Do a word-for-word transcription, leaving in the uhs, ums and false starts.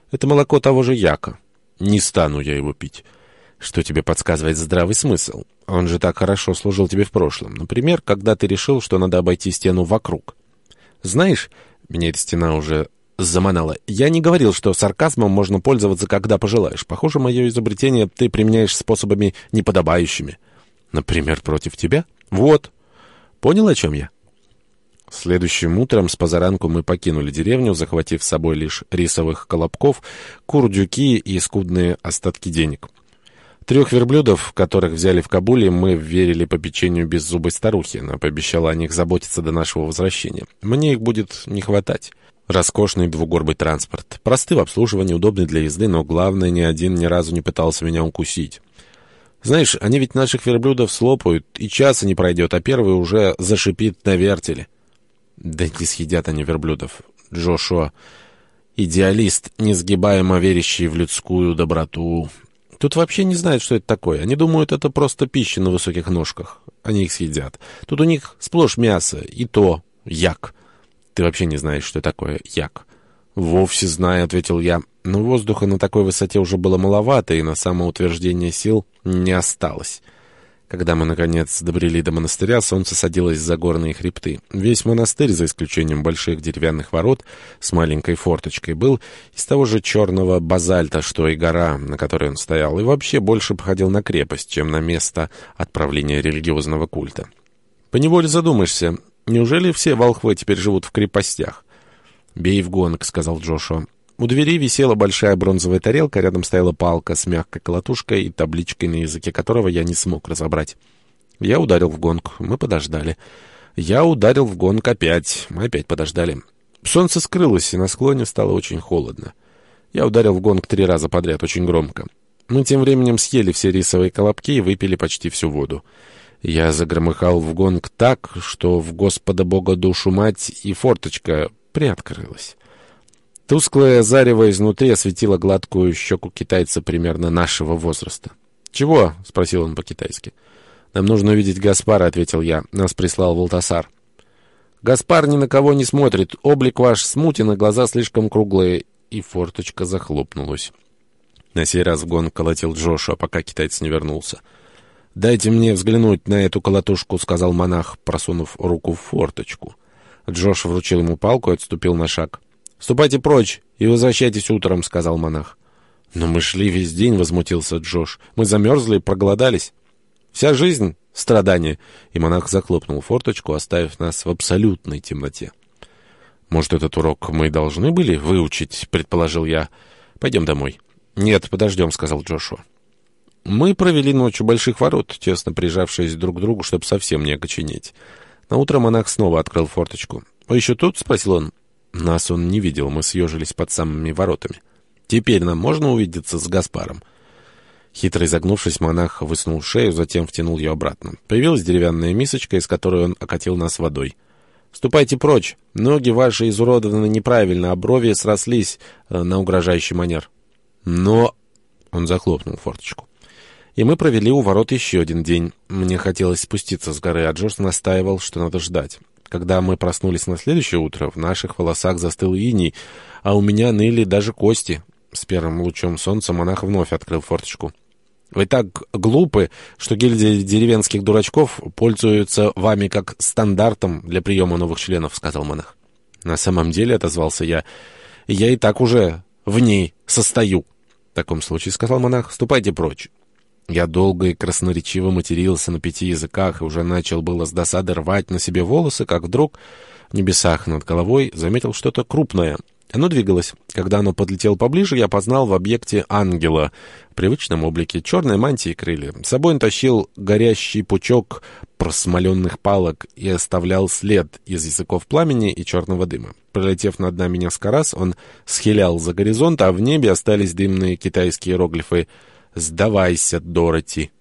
Это молоко того же Яка. Не стану я его пить. Что тебе подсказывает здравый смысл? Он же так хорошо служил тебе в прошлом. Например, когда ты решил, что надо обойти стену вокруг. Знаешь, меня эта стена уже заманала. Я не говорил, что сарказмом можно пользоваться, когда пожелаешь. Похоже, мое изобретение ты применяешь способами неподобающими. Например, против тебя? Вот. Понял, о чем я? Следующим утром с позаранку мы покинули деревню, захватив с собой лишь рисовых колобков, курдюки и скудные остатки денег. Трех верблюдов, которых взяли в Кабуле, мы вверили попечению беззубой старухи. Она пообещала о них заботиться до нашего возвращения. Мне их будет не хватать. Роскошный двугорбый транспорт. Простый в обслуживании, удобный для езды, но главное, ни один ни разу не пытался меня укусить. Знаешь, они ведь наших верблюдов слопают, и часа не пройдет, а первый уже зашипит на вертеле. Да не съедят они верблюдов. Джошуа — идеалист, несгибаемо верящий в людскую доброту. Тут вообще не знают, что это такое. Они думают, это просто пища на высоких ножках. Они их съедят. Тут у них сплошь мясо, и то як. Ты вообще не знаешь, что такое як? Вовсе знаю, — ответил я. Но воздуха на такой высоте уже было маловато, и на самоутверждение сил не осталось. Когда мы, наконец, добрели до монастыря, солнце садилось за горные хребты. Весь монастырь, за исключением больших деревянных ворот с маленькой форточкой, был из того же черного базальта, что и гора, на которой он стоял, и вообще больше походил на крепость, чем на место отправления религиозного культа. Поневоле задумаешься, неужели все волхвы теперь живут в крепостях? «Бей в гонг», — сказал Джошуа. У двери висела большая бронзовая тарелка, рядом стояла палка с мягкой колотушкой и табличкой, на языке которого я не смог разобрать. Я ударил в гонг, мы подождали. Я ударил в гонг опять, мы опять подождали. Солнце скрылось, и на склоне стало очень холодно. Я ударил в гонг три раза подряд, очень громко. Мы тем временем съели все рисовые колобки и выпили почти всю воду. Я загромыхал в гонг так, что в Господа Бога душу мать и форточка приоткрылась. Тусклое зарево изнутри осветило гладкую щеку китайца примерно нашего возраста. «Чего?» — спросил он по-китайски. «Нам нужно увидеть Гаспара», — ответил я. «Нас прислал Валтасар». «Гаспар ни на кого не смотрит. Облик ваш смутен, и глаза слишком круглые». И форточка захлопнулась. На сей раз в гонг колотил Джошуа, пока китаец не вернулся. «Дайте мне взглянуть на эту колотушку», — сказал монах, просунув руку в форточку. Джош вручил ему палку и отступил на шаг. «Ступайте прочь и возвращайтесь утром», — сказал монах. «Но мы шли весь день», — возмутился Джош. «Мы замерзли, проголодались. Вся жизнь — страдание». И монах захлопнул форточку, оставив нас в абсолютной темноте. «Может, этот урок мы должны были выучить?» — предположил я. «Пойдем домой». «Нет, подождем», — сказал Джошуа. Мы провели ночь у больших ворот, тесно прижавшись друг к другу, чтобы совсем не окоченеть. Наутро монах снова открыл форточку. «Вы еще тут?» — спросил он. Нас он не видел, мы съежились под самыми воротами. «Теперь нам можно увидеться с Гаспаром?» Хитро изогнувшись, монах высунул шею, затем втянул ее обратно. Появилась деревянная мисочка, из которой он окатил нас водой. «Ступайте прочь! Ноги ваши изуродованы неправильно, а брови срослись э, на угрожающий манер». «Но...» — он захлопнул форточку. И мы провели у ворот еще один день. Мне хотелось спуститься с горы, а Джордж настаивал, что надо ждать. Когда мы проснулись на следующее утро, в наших волосах застыл иней, а у меня ныли даже кости. С первым лучом солнца монах вновь открыл форточку. «Вы так глупы, что гильдия деревенских дурачков пользуется вами как стандартом для приема новых членов», — сказал монах. «На самом деле», — отозвался я, — «я и так уже в ней состою». «В таком случае», — сказал монах, — «ступайте прочь». Я долго и красноречиво матерился на пяти языках и уже начал было с досады рвать на себе волосы, как вдруг в небесах над головой заметил что-то крупное. Оно двигалось. Когда оно подлетело поближе, я познал в объекте ангела в привычном облике, черной мантии и крылья. С собой он тащил горящий пучок просмоленных палок и оставлял след из языков пламени и черного дыма. Пролетев над нами несколько раз, он схилял за горизонт, а в небе остались дымные китайские иероглифы «Сдавайся, Дороти».